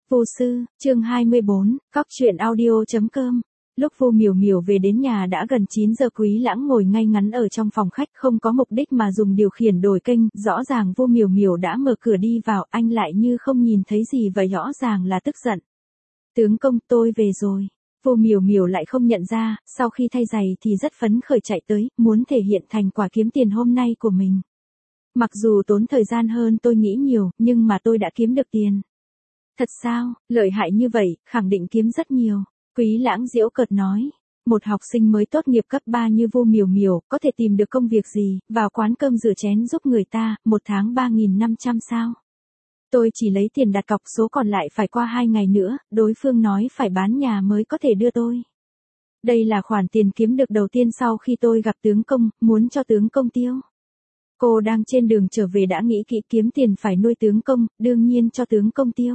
Vô sư, chương 24, Cóc truyện audio.com. Lúc Vô Miểu Miểu về đến nhà đã gần 9 giờ. Quý Lãng ngồi ngay ngắn ở trong phòng khách không có mục đích mà dùng điều khiển đổi kênh, rõ ràng Vô Miểu Miểu đã mở cửa đi vào, anh lại như không nhìn thấy gì vậy, rõ ràng là tức giận. Tướng công, tôi về rồi. Vô Miểu Miểu lại không nhận ra, sau khi thay giày thì rất phấn khởi chạy tới, muốn thể hiện thành quả kiếm tiền hôm nay của mình. Mặc dù tốn thời gian hơn tôi nghĩ nhiều, nhưng mà tôi đã kiếm được tiền. Thật sao, lợi hại như vậy, khẳng định kiếm rất nhiều. Quý Lãng giễu cợt nói. Một học sinh mới tốt nghiệp cấp 3 như Vô Miểu Miểu, có thể tìm được công việc gì, vào quán cơm rửa chén giúp người ta, một tháng 3.500 sao? Tôi chỉ lấy tiền đặt cọc, số còn lại phải qua 2 ngày nữa, đối phương nói phải bán nhà mới có thể đưa tôi. Đây là khoản tiền kiếm được đầu tiên sau khi tôi gặp tướng công, muốn cho tướng công tiêu. Cô đang trên đường trở về đã nghĩ kỹ kiếm tiền phải nuôi tướng công, đương nhiên cho tướng công tiêu.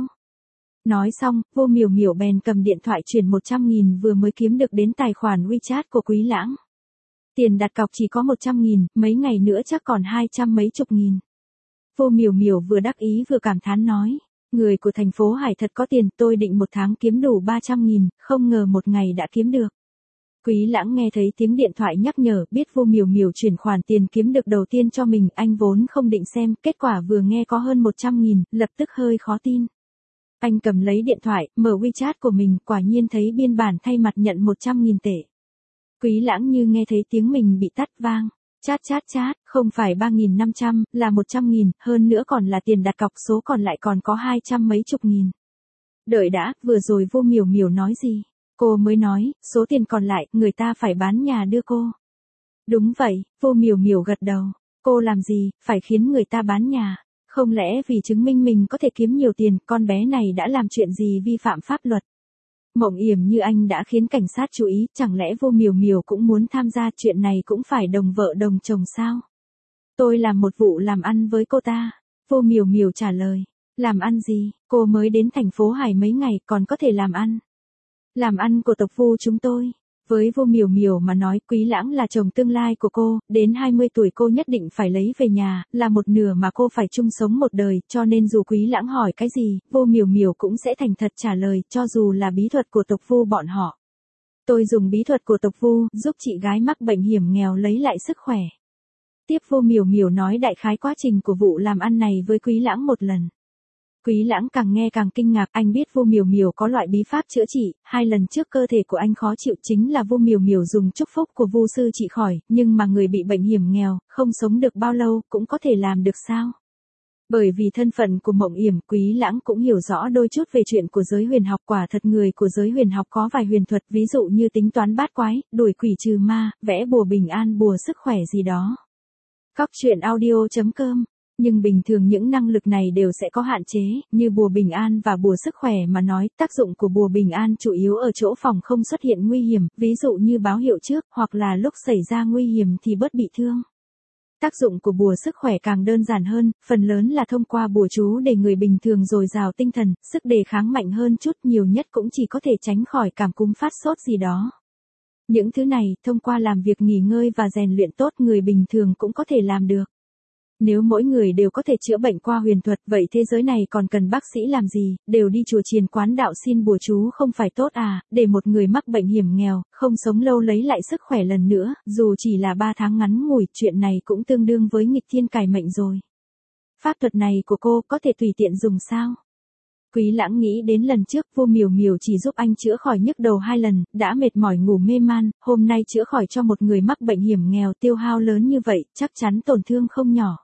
Nói xong, Vô Miểu Miểu bèn cầm điện thoại chuyển 100.000 vừa mới kiếm được đến tài khoản WeChat của Quý Lãng. Tiền đặt cọc chỉ có 100.000, mấy ngày nữa chắc còn 200 mấy chục nghìn. Vô Miểu Miểu vừa đắc ý vừa cảm thán nói, người của thành phố Hải thật có tiền, tôi định một tháng kiếm đủ 300.000, không ngờ một ngày đã kiếm được. Quý Lãng nghe thấy tiếng điện thoại nhắc nhở, biết Vô Miểu Miểu chuyển khoản tiền kiếm được đầu tiên cho mình, anh vốn không định xem, kết quả vừa nghe có hơn 100.000, lập tức hơi khó tin. Anh cầm lấy điện thoại, mở WeChat của mình, quả nhiên thấy biên bản thay mặt nhận 100.000 tệ. Quý Lãng như nghe thấy tiếng mình bị tắt vang. Chát, không phải 3.500, là 100.000, hơn nữa còn là tiền đặt cọc, số còn lại còn có 200 mấy chục nghìn. Đợi đã, vừa rồi Vô Miểu Miểu nói gì? Cô mới nói, số tiền còn lại, người ta phải bán nhà đưa cô. Đúng vậy, Vô Miểu Miểu gật đầu. Cô làm gì, phải khiến người ta bán nhà? Không lẽ vì chứng minh mình có thể kiếm nhiều tiền, con bé này đã làm chuyện gì vi phạm pháp luật? Mộng yểm như anh đã khiến cảnh sát chú ý, chẳng lẽ Vô Miểu Miểu cũng muốn tham gia, chuyện này cũng phải đồng vợ đồng chồng sao? Tôi làm một vụ làm ăn với cô ta. Vô Miểu Miểu trả lời. Làm ăn gì, cô mới đến thành phố Hải mấy ngày còn có thể làm ăn? Làm ăn của tộc Vu chúng tôi. Với Vô Miểu Miểu mà nói, Quý Lãng là chồng tương lai của cô, đến 20 tuổi cô nhất định phải lấy về nhà, là một nửa mà cô phải chung sống một đời, cho nên dù Quý Lãng hỏi cái gì, Vô Miểu Miểu cũng sẽ thành thật trả lời, cho dù là bí thuật của tộc Vu bọn họ. Tôi dùng bí thuật của tộc Vu, giúp chị gái mắc bệnh hiểm nghèo lấy lại sức khỏe. Tiếp Vô Miểu Miểu nói đại khái quá trình của vụ làm ăn này với Quý Lãng một lần. Quý Lãng càng nghe càng kinh ngạc, anh biết Vô Miểu Miểu có loại bí pháp chữa trị, 2 lần trước cơ thể của anh khó chịu chính là Vô Miểu Miểu dùng chúc phúc của Vu sư trị khỏi, nhưng mà người bị bệnh hiểm nghèo, không sống được bao lâu, cũng có thể làm được sao? Bởi vì thân phận của Mộng Yểm, Quý Lãng cũng hiểu rõ đôi chút về chuyện của giới huyền học, quả thật người của giới huyền học có vài huyền thuật, ví dụ như tính toán bát quái, đuổi quỷ trừ ma, vẽ bùa bình an, bùa sức khỏe gì đó. Cóc truyện audio.com. Nhưng bình thường những năng lực này đều sẽ có hạn chế, như bùa bình an và bùa sức khỏe mà nói, tác dụng của bùa bình an chủ yếu ở chỗ phòng không xuất hiện nguy hiểm, ví dụ như báo hiệu trước, hoặc là lúc xảy ra nguy hiểm thì bớt bị thương. Tác dụng của bùa sức khỏe càng đơn giản hơn, phần lớn là thông qua bùa chú để người bình thường dồi dào tinh thần, sức đề kháng mạnh hơn chút, nhiều nhất cũng chỉ có thể tránh khỏi cảm cúm phát sốt gì đó. Những thứ này, thông qua làm việc nghỉ ngơi và rèn luyện tốt, người bình thường cũng có thể làm được. Nếu mỗi người đều có thể chữa bệnh qua huyền thuật, vậy thế giới này còn cần bác sĩ làm gì, đều đi chùa chiền quán đạo xin bùa chú không phải tốt à, để một người mắc bệnh hiểm nghèo, không sống lâu lấy lại sức khỏe lần nữa, dù chỉ là 3 tháng ngắn ngủi, chuyện này cũng tương đương với nghịch thiên cải mệnh rồi. Pháp thuật này của cô có thể tùy tiện dùng sao? Quý Lãng nghĩ đến lần trước Vô Miểu Miểu chỉ giúp anh chữa khỏi nhức đầu 2 lần, đã mệt mỏi ngủ mê man, hôm nay chữa khỏi cho một người mắc bệnh hiểm nghèo, tiêu hao lớn như vậy, chắc chắn tổn thương không nhỏ.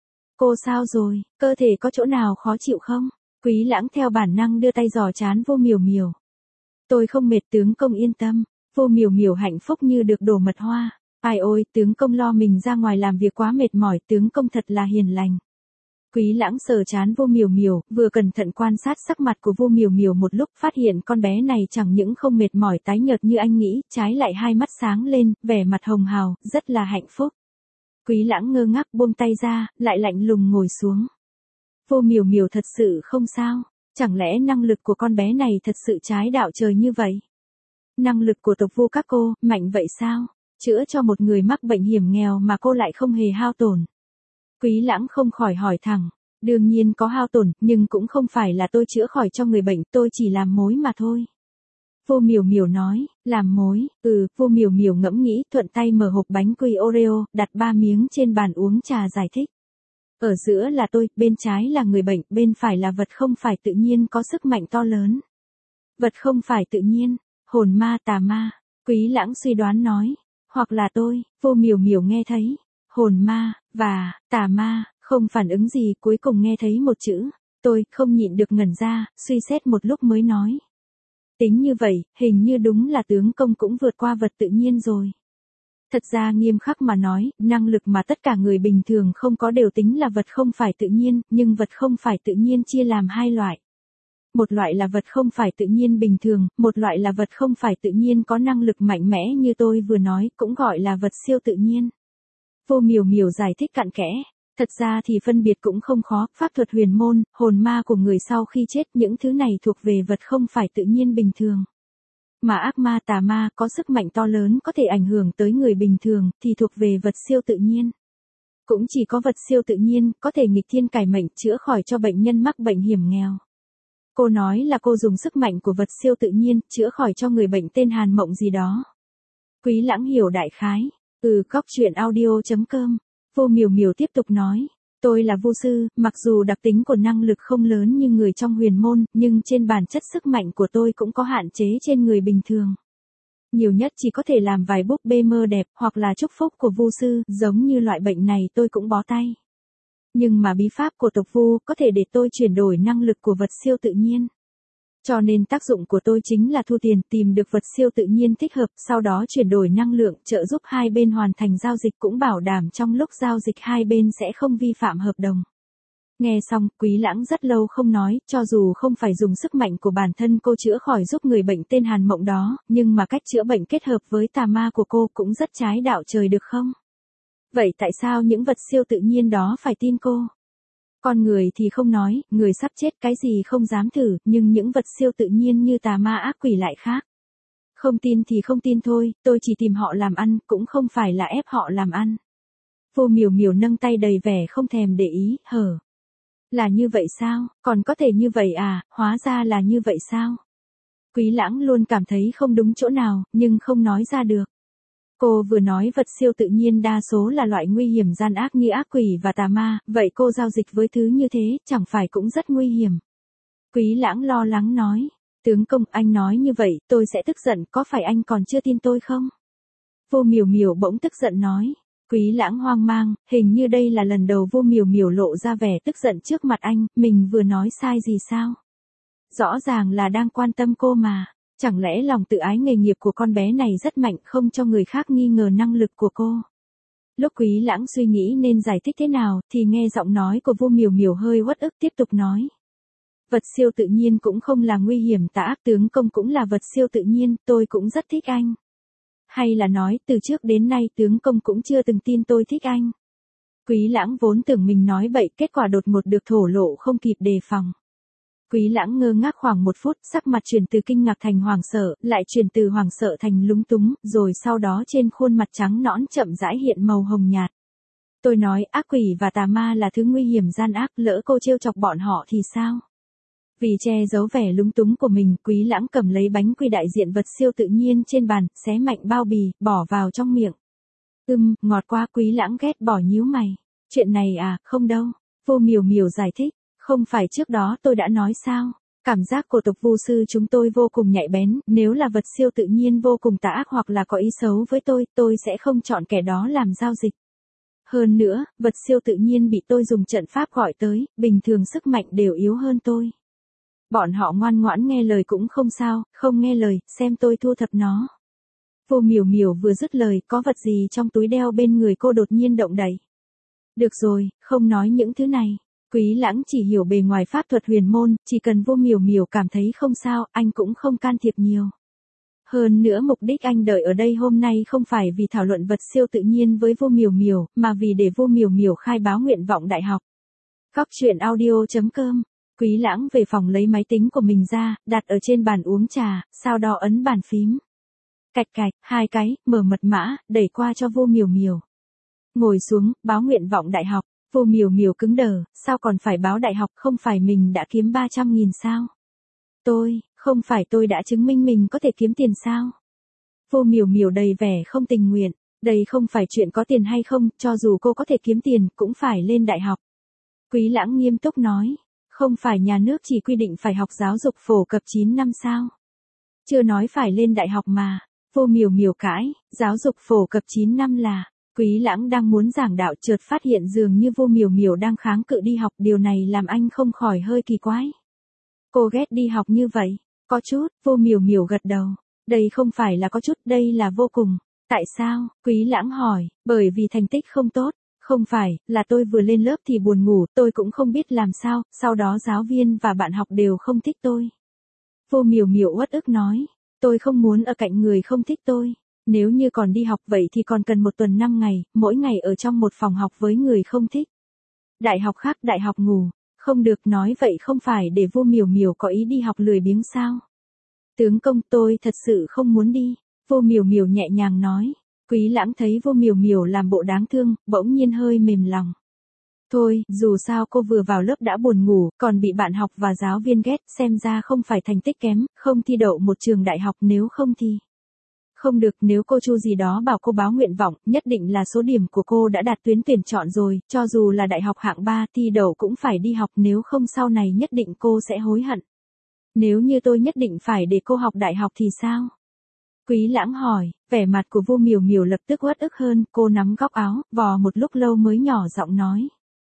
Cô sao rồi, cơ thể có chỗ nào khó chịu không? Quý Lãng theo bản năng đưa tay dò trán Vô Miểu Miểu. Tôi không mệt, tướng công yên tâm. Vô Miểu Miểu hạnh phúc như được đổ mật hoa. Ai ôi, tướng công lo mình ra ngoài làm việc quá mệt mỏi, tướng công thật là hiền lành. Quý Lãng sờ trán Vô Miểu Miểu, vừa cẩn thận quan sát sắc mặt của Vô Miểu Miểu một lúc, phát hiện con bé này chẳng những không mệt mỏi tái nhợt như anh nghĩ, trái lại hai mắt sáng lên, vẻ mặt hồng hào, rất là hạnh phúc. Quý Lãng ngơ ngác buông tay ra, lại lạnh lùng ngồi xuống. Vô Miểu Miểu thật sự không sao, chẳng lẽ năng lực của con bé này thật sự trái đạo trời như vậy? Năng lực của tộc Vu các cô, mạnh vậy sao? Chữa cho một người mắc bệnh hiểm nghèo mà cô lại không hề hao tổn. Quý Lãng không khỏi hỏi thẳng, Đương nhiên có hao tổn, nhưng cũng không phải là tôi chữa khỏi cho người bệnh, tôi chỉ làm mối mà thôi. Vô Miểu Miểu nói, làm mối, Vô Miểu Miểu ngẫm nghĩ, thuận tay mở hộp bánh quy Oreo, đặt 3 miếng trên bàn uống trà giải thích. Ở giữa là tôi, bên trái là người bệnh, bên phải là vật không phải tự nhiên có sức mạnh to lớn. Vật không phải tự nhiên, hồn ma tà ma, Quý Lãng suy đoán nói, hoặc là tôi, Vô Miểu Miểu nghe thấy, hồn ma, và, tà ma, không phản ứng gì, cuối cùng nghe thấy một chữ, tôi, không nhịn được ngẩn ra, suy xét một lúc mới nói. Tính như vậy, hình như đúng là tướng công cũng vượt qua vật tự nhiên rồi. Thật ra nghiêm khắc mà nói, năng lực mà tất cả người bình thường không có đều tính là vật không phải tự nhiên, nhưng vật không phải tự nhiên chia làm hai loại. Một loại là vật không phải tự nhiên bình thường, một loại là vật không phải tự nhiên có năng lực mạnh mẽ như tôi vừa nói, cũng gọi là vật siêu tự nhiên. Vô Miểu Miểu giải thích cặn kẽ. Thật ra thì phân biệt cũng không khó, pháp thuật huyền môn, hồn ma của người sau khi chết, những thứ này thuộc về vật không phải tự nhiên bình thường. Mà ác ma tà ma có sức mạnh to lớn có thể ảnh hưởng tới người bình thường, thì thuộc về vật siêu tự nhiên. Cũng chỉ có vật siêu tự nhiên có thể nghịch thiên cải mệnh, chữa khỏi cho bệnh nhân mắc bệnh hiểm nghèo. Cô nói là cô dùng sức mạnh của vật siêu tự nhiên, chữa khỏi cho người bệnh tên Hàn Mộng gì đó. Quý Lãng hiểu đại khái. Cóc truyện audio.com. Vô Miểu Miểu tiếp tục nói. Tôi là vu sư, mặc dù đặc tính của năng lực không lớn như người trong huyền môn, nhưng trên bản chất sức mạnh của tôi cũng có hạn chế trên người bình thường. Nhiều nhất chỉ có thể làm vài búp bê mơ đẹp, hoặc là chúc phúc của vu sư, giống như loại bệnh này tôi cũng bó tay. Nhưng mà bí pháp của tộc vu có thể để tôi chuyển đổi năng lực của vật siêu tự nhiên. Cho nên tác dụng của tôi chính là thu tiền, tìm được vật siêu tự nhiên thích hợp, sau đó chuyển đổi năng lượng, trợ giúp hai bên hoàn thành giao dịch, cũng bảo đảm trong lúc giao dịch hai bên sẽ không vi phạm hợp đồng. Nghe xong, Quý Lãng rất lâu không nói, cho dù không phải dùng sức mạnh của bản thân cô chữa khỏi giúp người bệnh tên Hàn Mộng đó, nhưng mà cách chữa bệnh kết hợp với tà ma của cô cũng rất trái đạo trời được không? Vậy tại sao những vật siêu tự nhiên đó phải tin cô? Con người thì không nói, người sắp chết cái gì không dám thử, nhưng những vật siêu tự nhiên như tà ma ác quỷ lại khác. Không tin thì không tin thôi, tôi chỉ tìm họ làm ăn, cũng không phải là ép họ làm ăn. Vô Miểu Miểu nâng tay đầy vẻ không thèm để ý, hở. Là như vậy sao, còn có thể như vậy à, hóa ra là như vậy sao? Quý Lãng luôn cảm thấy không đúng chỗ nào, nhưng không nói ra được. Cô vừa nói vật siêu tự nhiên đa số là loại nguy hiểm gian ác như ác quỷ và tà ma, vậy cô giao dịch với thứ như thế, chẳng phải cũng rất nguy hiểm. Quý Lãng lo lắng nói, tướng công, anh nói như vậy, tôi sẽ tức giận, có phải anh còn chưa tin tôi không? Vô Miểu Miểu bỗng tức giận nói. Quý Lãng hoang mang, hình như đây là lần đầu Vô Miểu Miểu lộ ra vẻ tức giận trước mặt anh, mình vừa nói sai gì sao? Rõ ràng là đang quan tâm cô mà. Chẳng lẽ lòng tự ái nghề nghiệp của con bé này rất mạnh, không cho người khác nghi ngờ năng lực của cô? Lúc Quý Lãng suy nghĩ nên giải thích thế nào, thì nghe giọng nói của Vô Miểu Miểu hơi uất ức tiếp tục nói. Vật siêu tự nhiên cũng không là nguy hiểm tà ác, tướng công cũng là vật siêu tự nhiên, tôi cũng rất thích anh. Hay là nói, từ trước đến nay tướng công cũng chưa từng tin tôi thích anh. Quý Lãng vốn tưởng mình nói bậy, kết quả đột ngột được thổ lộ không kịp đề phòng. Quý Lãng ngơ ngác khoảng 1 phút, sắc mặt chuyển từ kinh ngạc thành hoảng sợ, lại chuyển từ hoảng sợ thành lúng túng, rồi sau đó trên khuôn mặt trắng nõn chậm rãi hiện màu hồng nhạt. Tôi nói ác quỷ và tà ma là thứ nguy hiểm gian ác, lỡ cô trêu chọc bọn họ thì sao? Vì che giấu vẻ lúng túng của mình, Quý Lãng cầm lấy bánh quy đại diện vật siêu tự nhiên trên bàn, xé mạnh bao bì, bỏ vào trong miệng. Ngọt quá. Quý Lãng ghét bỏ nhíu mày. Chuyện này à, không đâu. Vô Miểu Miểu giải thích. Không phải trước đó tôi đã nói sao? Cảm giác của tộc vu sư chúng tôi vô cùng nhạy bén, nếu là vật siêu tự nhiên vô cùng tà ác hoặc là có ý xấu với tôi sẽ không chọn kẻ đó làm giao dịch. Hơn nữa, vật siêu tự nhiên bị tôi dùng trận pháp gọi tới, bình thường sức mạnh đều yếu hơn tôi. Bọn họ ngoan ngoãn nghe lời cũng không sao, không nghe lời, xem tôi thu thập nó. Vô Miểu Miểu vừa dứt lời, có vật gì trong túi đeo bên người cô đột nhiên động đậy. Được rồi, không nói những thứ này. Quý Lãng chỉ hiểu bề ngoài pháp thuật huyền môn, chỉ cần Vô Miểu Miểu cảm thấy không sao, anh cũng không can thiệp nhiều. Hơn nữa mục đích anh đợi ở đây hôm nay không phải vì thảo luận vật siêu tự nhiên với Vô Miểu Miểu, mà vì để Vô Miểu Miểu khai báo nguyện vọng đại học. Góc truyện audio.com. Quý Lãng về phòng lấy máy tính của mình ra, đặt ở trên bàn uống trà, sau đó ấn bàn phím. Cạch cạch, 2 cái, mở mật mã, đẩy qua cho Vô Miểu Miểu. Ngồi xuống, báo nguyện vọng đại học. Vô Miểu Miểu cứng đờ, sao còn phải báo đại học, không phải mình đã kiếm 300.000 sao? Không phải tôi đã chứng minh mình có thể kiếm tiền sao? Vô Miểu Miểu đầy vẻ không tình nguyện, đây không phải chuyện có tiền hay không, cho dù cô có thể kiếm tiền, cũng phải lên đại học. Quý Lãng nghiêm túc nói, không phải nhà nước chỉ quy định phải học giáo dục phổ cập 9 năm sao? Chưa nói phải lên đại học mà. Vô Miểu Miểu cãi, giáo dục phổ cập 9 năm là, Quý Lãng đang muốn giảng đạo chợt phát hiện dường như Vô Miểu Miểu đang kháng cự đi học, điều này làm anh không khỏi hơi kỳ quái. Cô ghét đi học như vậy? Có chút, Vô Miểu Miểu gật đầu. Đây không phải là có chút, đây là vô cùng. Tại sao? Quý Lãng hỏi, bởi vì thành tích không tốt. Không phải, là tôi vừa lên lớp thì buồn ngủ, tôi cũng không biết làm sao, sau đó giáo viên và bạn học đều không thích tôi. Vô Miểu Miểu uất ức nói, tôi không muốn ở cạnh người không thích tôi. Nếu như còn đi học vậy thì còn cần 1 tuần 5 ngày, mỗi ngày ở trong một phòng học với người không thích. Đại học khác, đại học ngủ. Không được, nói vậy không phải để Vô Miểu Miểu có ý đi học lười biếng sao? Tướng công, tôi thật sự không muốn đi. Vô Miểu Miểu nhẹ nhàng nói. Quý Lãng thấy Vô Miểu Miểu làm bộ đáng thương, bỗng nhiên hơi mềm lòng. Thôi, dù sao cô vừa vào lớp đã buồn ngủ, còn bị bạn học và giáo viên ghét, xem ra không phải thành tích kém, không thi đậu một trường đại học, nếu không thì. Không được, nếu cô Chu gì đó bảo cô báo nguyện vọng, nhất định là số điểm của cô đã đạt tuyến tuyển chọn rồi, cho dù là đại học hạng 3 thi đậu cũng phải đi học, nếu không sau này nhất định cô sẽ hối hận. Nếu như tôi nhất định phải để cô học đại học thì sao? Quý Lãng hỏi, vẻ mặt của Vô Miểu Miểu lập tức uất ức hơn, cô nắm góc áo, vò một lúc lâu mới nhỏ giọng nói.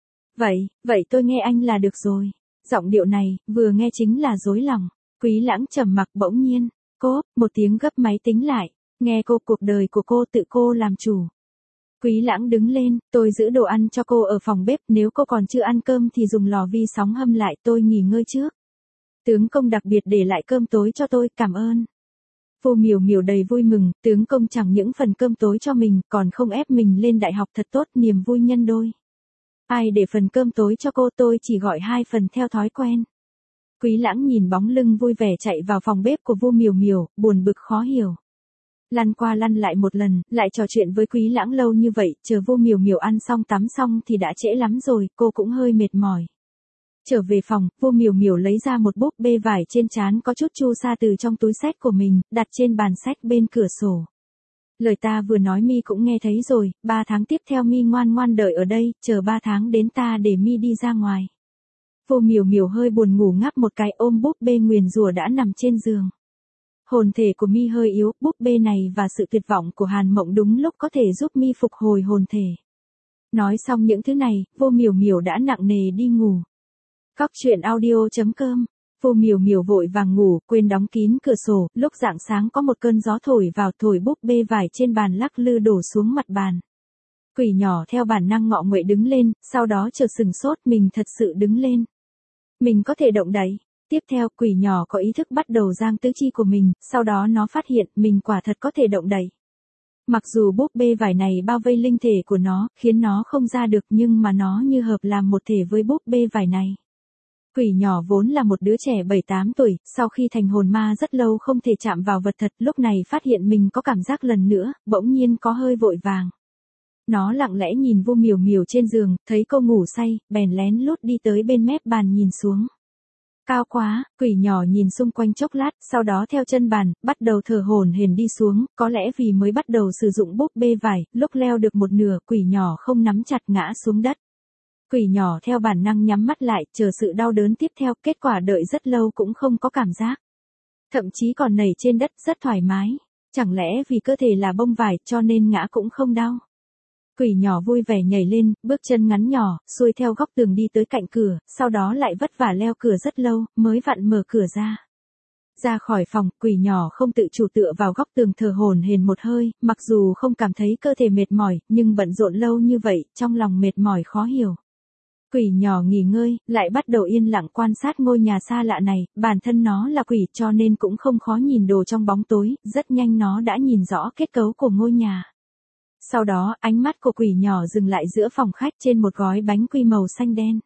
Vậy tôi nghe anh là được rồi. Giọng điệu này, vừa nghe chính là dối lòng. Quý Lãng trầm mặc, bỗng nhiên, một tiếng gấp máy tính lại. Nghe cô, cuộc đời của cô tự cô làm chủ. Quý Lãng đứng lên, tôi giữ đồ ăn cho cô ở phòng bếp, nếu cô còn chưa ăn cơm thì dùng lò vi sóng hâm lại, tôi nghỉ ngơi trước. Tướng công đặc biệt để lại cơm tối cho tôi, cảm ơn. Vô Miểu Miểu đầy vui mừng, tướng công chẳng những phần cơm tối cho mình, còn không ép mình lên đại học, thật tốt, niềm vui nhân đôi. Ai để phần cơm tối cho cô, tôi chỉ gọi 2 phần theo thói quen. Quý Lãng nhìn bóng lưng vui vẻ chạy vào phòng bếp của Vô Miểu Miểu, buồn bực khó hiểu. Lăn qua lăn lại một lần, lại trò chuyện với Quý Lãng lâu như vậy, chờ Vô Miểu Miểu ăn xong tắm xong thì đã trễ lắm rồi, cô cũng hơi mệt mỏi. Trở về phòng, Vô Miểu Miểu lấy ra một búp bê vải trên trán có chút chu sa từ trong túi sách của mình, đặt trên bàn sách bên cửa sổ. Lời ta vừa nói mi cũng nghe thấy rồi, 3 tháng tiếp theo mi ngoan ngoan đợi ở đây, chờ 3 tháng đến ta để mi đi ra ngoài. Vô Miểu Miểu hơi buồn ngủ ngáp một cái, ôm búp bê nguyền rủa đã nằm trên giường. Hồn thể của mi hơi yếu, búp bê này và sự tuyệt vọng của Hàn Mộng đúng lúc có thể giúp mi phục hồi hồn thể. Nói xong những thứ này, Vô Miểu Miểu đã nặng nề đi ngủ. Cóc truyện audio.com. Vô Miểu Miểu vội vàng ngủ, quên đóng kín cửa sổ, lúc rạng sáng có một cơn gió thổi vào, thổi búp bê vải trên bàn lắc lư đổ xuống mặt bàn. Quỷ nhỏ theo bản năng ngọ nguậy đứng lên, sau đó chợt sừng sốt, mình thật sự đứng lên. Mình có thể động đậy. Tiếp theo, quỷ nhỏ có ý thức bắt đầu giang tứ chi của mình, sau đó nó phát hiện mình quả thật có thể động đậy. Mặc dù búp bê vải này bao vây linh thể của nó, khiến nó không ra được, nhưng mà nó như hợp làm một thể với búp bê vải này. Quỷ nhỏ vốn là một đứa trẻ 7-8 tuổi, sau khi thành hồn ma rất lâu không thể chạm vào vật thật, lúc này phát hiện mình có cảm giác lần nữa, bỗng nhiên có hơi vội vàng. Nó lặng lẽ nhìn Vô Miểu Miểu trên giường, thấy cô ngủ say, bèn lén lút đi tới bên mép bàn nhìn xuống. Cao quá, quỷ nhỏ nhìn xung quanh chốc lát, sau đó theo chân bàn, bắt đầu thở hổn hển đi xuống, có lẽ vì mới bắt đầu sử dụng búp bê vải, lúc leo được một nửa, quỷ nhỏ không nắm chặt ngã xuống đất. Quỷ nhỏ theo bản năng nhắm mắt lại, chờ sự đau đớn tiếp theo, kết quả đợi rất lâu cũng không có cảm giác. Thậm chí còn nảy trên đất rất thoải mái. Chẳng lẽ vì cơ thể là bông vải cho nên ngã cũng không đau. Quỷ nhỏ vui vẻ nhảy lên, bước chân ngắn nhỏ, xuôi theo góc tường đi tới cạnh cửa, sau đó lại vất vả leo cửa rất lâu, mới vặn mở cửa ra. Ra khỏi phòng, quỷ nhỏ không tự chủ tựa vào góc tường thở hổn hển một hơi, mặc dù không cảm thấy cơ thể mệt mỏi, nhưng bận rộn lâu như vậy, trong lòng mệt mỏi khó hiểu. Quỷ nhỏ nghỉ ngơi, lại bắt đầu yên lặng quan sát ngôi nhà xa lạ này, bản thân nó là quỷ cho nên cũng không khó nhìn đồ trong bóng tối, rất nhanh nó đã nhìn rõ kết cấu của ngôi nhà. Sau đó, ánh mắt của quỷ nhỏ dừng lại giữa phòng khách trên một gói bánh quy màu xanh đen.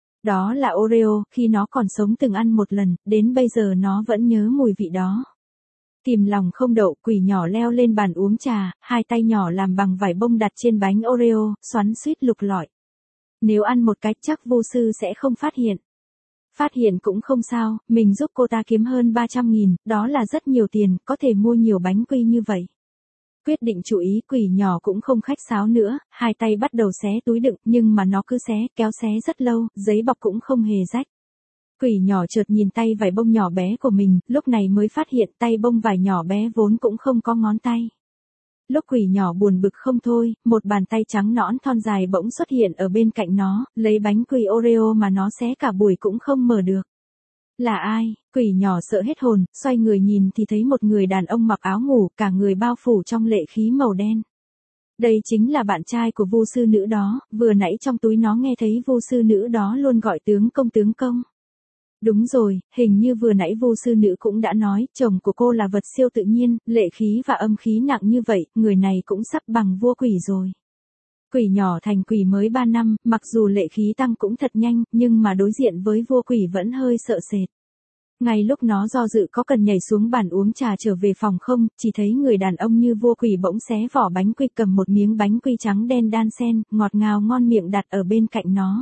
Đó là Oreo, khi nó còn sống từng ăn một lần, đến bây giờ nó vẫn nhớ mùi vị đó. Kìm lòng không đậu, quỷ nhỏ leo lên bàn uống trà, hai tay nhỏ làm bằng vải bông đặt trên bánh Oreo, xoắn xuýt lục lọi. Nếu ăn một cái chắc vô sư sẽ không phát hiện. Phát hiện cũng không sao, mình giúp cô ta kiếm hơn 300.000, đó là rất nhiều tiền, có thể mua nhiều bánh quy như vậy. Quyết định chú ý, quỷ nhỏ cũng không khách sáo nữa, hai tay bắt đầu xé túi đựng, nhưng mà nó cứ xé, kéo xé rất lâu, giấy bọc cũng không hề rách. Quỷ nhỏ chợt nhìn tay vải bông nhỏ bé của mình, lúc này mới phát hiện tay bông vải nhỏ bé vốn cũng không có ngón tay. Lúc quỷ nhỏ buồn bực không thôi, một bàn tay trắng nõn thon dài bỗng xuất hiện ở bên cạnh nó, lấy bánh quy Oreo mà nó xé cả buổi cũng không mở được. Là ai? Quỷ nhỏ sợ hết hồn, xoay người nhìn thì thấy một người đàn ông mặc áo ngủ, cả người bao phủ trong lệ khí màu đen. Đây chính là bạn trai của vu sư nữ đó, vừa nãy trong túi nó nghe thấy vu sư nữ đó luôn gọi tướng công tướng công. Đúng rồi, hình như vừa nãy vu sư nữ cũng đã nói, chồng của cô là vật siêu tự nhiên, lệ khí và âm khí nặng như vậy, người này cũng sắp bằng vua quỷ rồi. Quỷ nhỏ thành quỷ mới 3 năm, mặc dù lệ khí tăng cũng thật nhanh, nhưng mà đối diện với vua quỷ vẫn hơi sợ sệt. Ngay lúc nó do dự có cần nhảy xuống bàn uống trà trở về phòng không, chỉ thấy người đàn ông như vua quỷ bỗng xé vỏ bánh quy cầm một miếng bánh quy trắng đen đan xen, ngọt ngào ngon miệng đặt ở bên cạnh nó.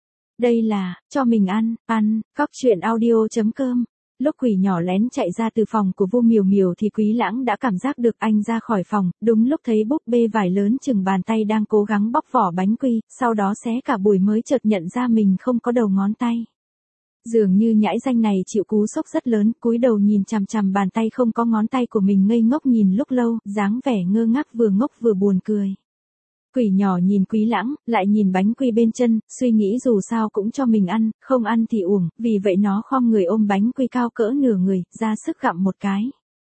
Đây là, cho mình ăn, Cóc truyện audio.com. Lúc quỷ nhỏ lén chạy ra từ phòng của Vu Miều Miều thì Quý Lãng đã cảm giác được anh ra khỏi phòng, đúng lúc thấy búp bê vải lớn chừng bàn tay đang cố gắng bóc vỏ bánh quy, sau đó xé cả bùi mới chợt nhận ra mình không có đầu ngón tay. Dường như nhãi danh này chịu cú sốc rất lớn, cúi đầu nhìn chằm chằm bàn tay không có ngón tay của mình ngây ngốc nhìn lúc lâu, dáng vẻ ngơ ngác vừa ngốc vừa buồn cười. Quỷ nhỏ nhìn Quý Lãng, lại nhìn bánh quy bên chân, suy nghĩ dù sao cũng cho mình ăn, không ăn thì uổng, vì vậy nó khom người ôm bánh quy cao cỡ nửa người, ra sức gặm một cái.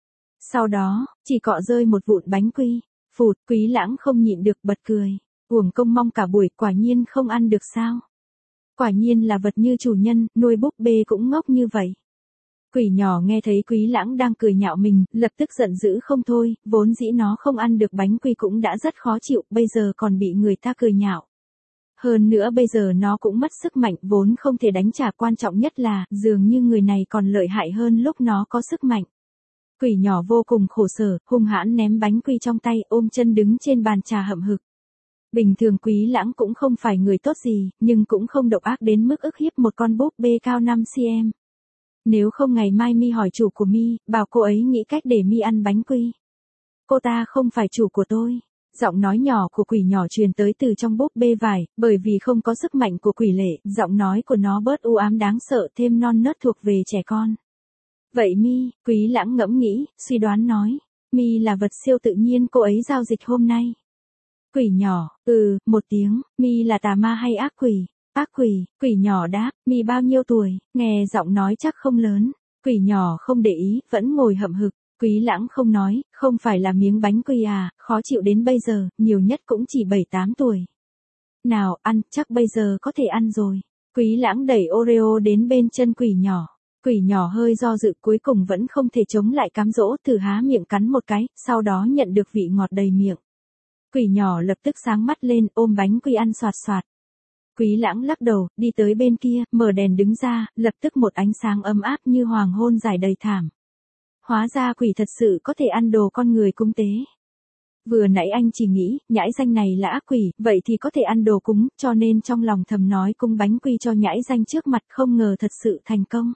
Sau đó, chỉ cọ rơi một vụn bánh quy, phụt, Quý Lãng không nhịn được bật cười, uổng công mong cả buổi, quả nhiên không ăn được sao. Quả nhiên là vật như chủ nhân, nuôi búp bê cũng ngốc như vậy. Quỷ nhỏ nghe thấy Quý Lãng đang cười nhạo mình, lập tức giận dữ không thôi, vốn dĩ nó không ăn được bánh quy cũng đã rất khó chịu, bây giờ còn bị người ta cười nhạo. Hơn nữa bây giờ nó cũng mất sức mạnh, vốn không thể đánh trả, quan trọng nhất là, dường như người này còn lợi hại hơn lúc nó có sức mạnh. Quỷ nhỏ vô cùng khổ sở, hung hãn ném bánh quy trong tay, ôm chân đứng trên bàn trà hậm hực. Bình thường Quý Lãng cũng không phải người tốt gì, nhưng cũng không độc ác đến mức ức hiếp một con búp bê cao 5 cm. Nếu không ngày mai mi hỏi chủ của mi, bảo cô ấy nghĩ cách để mi ăn bánh quy. Cô ta không phải chủ của tôi. Giọng nói nhỏ của quỷ nhỏ truyền tới từ trong búp bê vải, bởi vì không có sức mạnh của quỷ lệ, giọng nói của nó bớt u ám đáng sợ, thêm non nớt thuộc về trẻ con. Vậy mi, Quý Lãng ngẫm nghĩ, suy đoán nói, mi là vật siêu tự nhiên cô ấy giao dịch hôm nay. Quỷ nhỏ, một tiếng, mi là tà ma hay ác quỷ? Ác quỷ, quỷ nhỏ đáp, mi bao nhiêu tuổi, nghe giọng nói chắc không lớn. Quỷ nhỏ không để ý, vẫn ngồi hậm hực. Quý Lãng không nói, không phải là miếng bánh quy à, khó chịu đến bây giờ, nhiều nhất cũng chỉ 7-8 tuổi. Nào, ăn, chắc bây giờ có thể ăn rồi. Quý Lãng đẩy Oreo đến bên chân quỷ nhỏ. Quỷ nhỏ hơi do dự, cuối cùng vẫn không thể chống lại cám dỗ, thử há miệng cắn một cái, sau đó nhận được vị ngọt đầy miệng. Quỷ nhỏ lập tức sáng mắt lên, ôm bánh quy ăn xoạt xoạt. Quý Lãng lắc đầu, đi tới bên kia, mở đèn đứng ra, lập tức một ánh sáng ấm áp như hoàng hôn rải đầy thảm. Hóa ra quỷ thật sự có thể ăn đồ con người cúng tế. Vừa nãy anh chỉ nghĩ, nhãi danh này là ác quỷ, vậy thì có thể ăn đồ cúng, cho nên trong lòng thầm nói cúng bánh quy cho nhãi danh trước mặt, không ngờ thật sự thành công.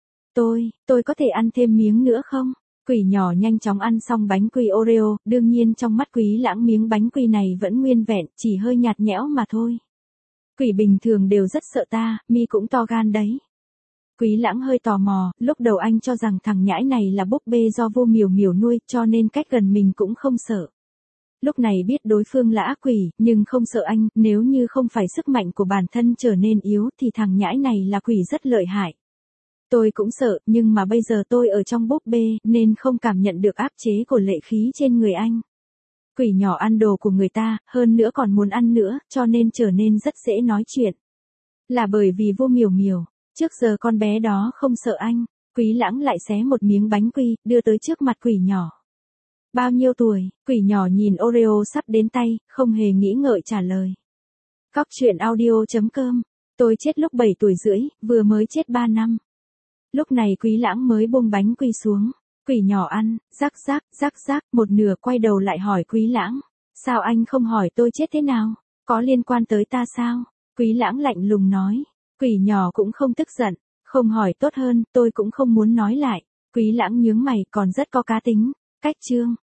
Tôi có thể ăn thêm miếng nữa không? Quỷ nhỏ nhanh chóng ăn xong bánh quy Oreo, đương nhiên trong mắt Quý Lãng miếng bánh quy này vẫn nguyên vẹn, chỉ hơi nhạt nhẽo mà thôi. Quỷ bình thường đều rất sợ ta, mi cũng to gan đấy. Quý Lãng hơi tò mò, lúc đầu anh cho rằng thằng nhãi này là búp bê do Vu Miều Miều nuôi, cho nên cách gần mình cũng không sợ. Lúc này biết đối phương là ác quỷ, nhưng không sợ anh, nếu như không phải sức mạnh của bản thân trở nên yếu thì thằng nhãi này là quỷ rất lợi hại. Tôi cũng sợ, nhưng mà bây giờ tôi ở trong búp bê, nên không cảm nhận được áp chế của lệ khí trên người anh. Quỷ nhỏ ăn đồ của người ta, hơn nữa còn muốn ăn nữa, cho nên trở nên rất dễ nói chuyện. Là bởi vì Vu Miều Miều, trước giờ con bé đó không sợ anh. Quý Lãng lại xé một miếng bánh quy, đưa tới trước mặt quỷ nhỏ. Bao nhiêu tuổi? Quỷ nhỏ nhìn Oreo sắp đến tay, không hề nghĩ ngợi trả lời. Cóc truyện audio.com. Tôi chết lúc 7 tuổi rưỡi, vừa mới chết 3 năm. Lúc này Quý Lãng mới buông bánh quy xuống. Quỷ nhỏ ăn, rắc, một nửa quay đầu lại hỏi Quý Lãng. Sao anh không hỏi tôi chết thế nào? Có liên quan tới ta sao? Quý Lãng lạnh lùng nói. Quỷ nhỏ cũng không tức giận, không hỏi tốt hơn, tôi cũng không muốn nói lại. Quý Lãng nhướng mày, còn rất có cá tính. Cách chương.